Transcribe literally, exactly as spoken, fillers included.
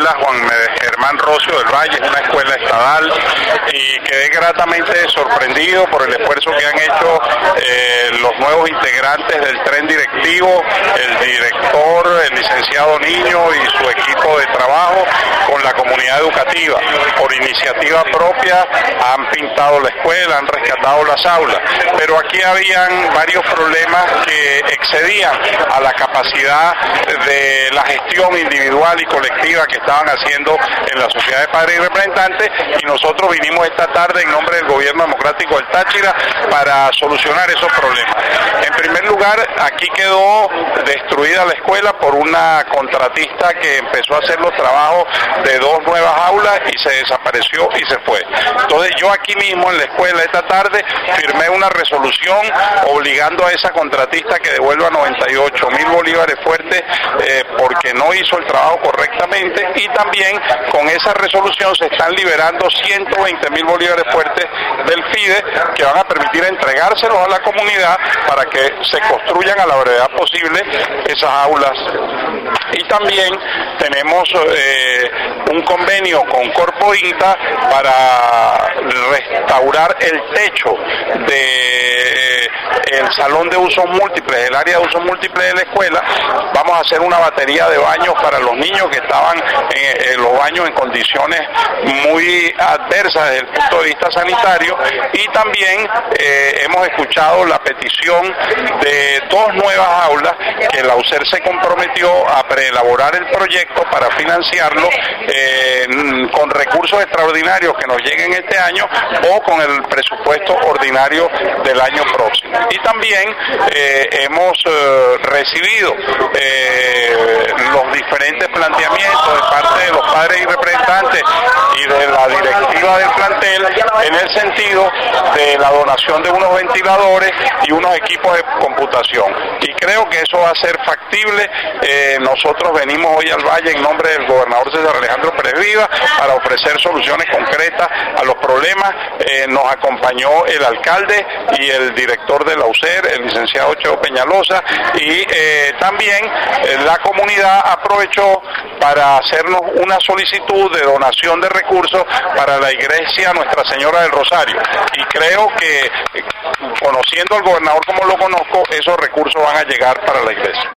escuela Juan Germán Rocio del Valle, es una escuela estatal, y quedé gratamente sorprendido por el esfuerzo que han hecho eh, los nuevos integrantes del tren directivo, el director, el licenciado Niño y su equipo de trabajo con la comunidad educativa. Por iniciativa propia han pintado la escuela, han rescatado las aulas, pero aquí habían varios problemas que excedían a la capacidad de la gestión individual y colectiva que estaban haciendo en la Sociedad de Padres y Representantes, y nosotros vinimos esta tarde en nombre del Gobierno Democrático del Táchira para solucionar esos problemas. En primer lugar, aquí quedó destruida la escuela por una contratista que empezó a hacer los trabajos de dos nuevas aulas y se desapareció y se fue. Entonces yo aquí mismo en la escuela esta tarde firmé una resolución obligando a esa contratista que devuelva noventa y ocho mil bolívares fuertes eh, porque no hizo el trabajo correctamente, y también con esa resolución se están liberando ciento veinte mil bolívares fuertes del FIDE que van a permitir entregárselos a la comunidad para que se construyan a la brevedad posible esas aulas. Y también tenemos eh, un convenio con Corpo INTA para restaurar el techo de el salón de usos múltiples, el área de usos múltiples de la escuela. Vamos a hacer una batería de baños para los niños que estaban en, en los baños en condiciones muy adversas desde el punto de vista sanitario, y también eh, hemos escuchado la petición de dos nuevas aulas que la U C E R se comprometió a preelaborar el proyecto para financiarlo eh, con recursos extraordinarios que nos lleguen este año o con el presupuesto ordinario del año próximo. Y también eh, hemos eh, recibido eh, los diferentes planteamientos de parte de los padres y representantes y de la directiva del plantel en el sentido de la donación de unos ventiladores y unos equipos de computación. Y creo que eso va a ser factible. Eh, nosotros venimos hoy al Valle en nombre del gobernador César Alejandro Pérez Viva para ofrecer soluciones concretas a los problemas. Eh, nos acompañó el alcalde y el director de la U C E R, el licenciado Cheo Peñalosa, y eh, también eh, la comunidad aprovechó para hacernos una solicitud de donación de recursos para la iglesia Nuestra Señora del Rosario, y creo que, conociendo al gobernador como lo conozco, esos recursos van a llegar para la iglesia.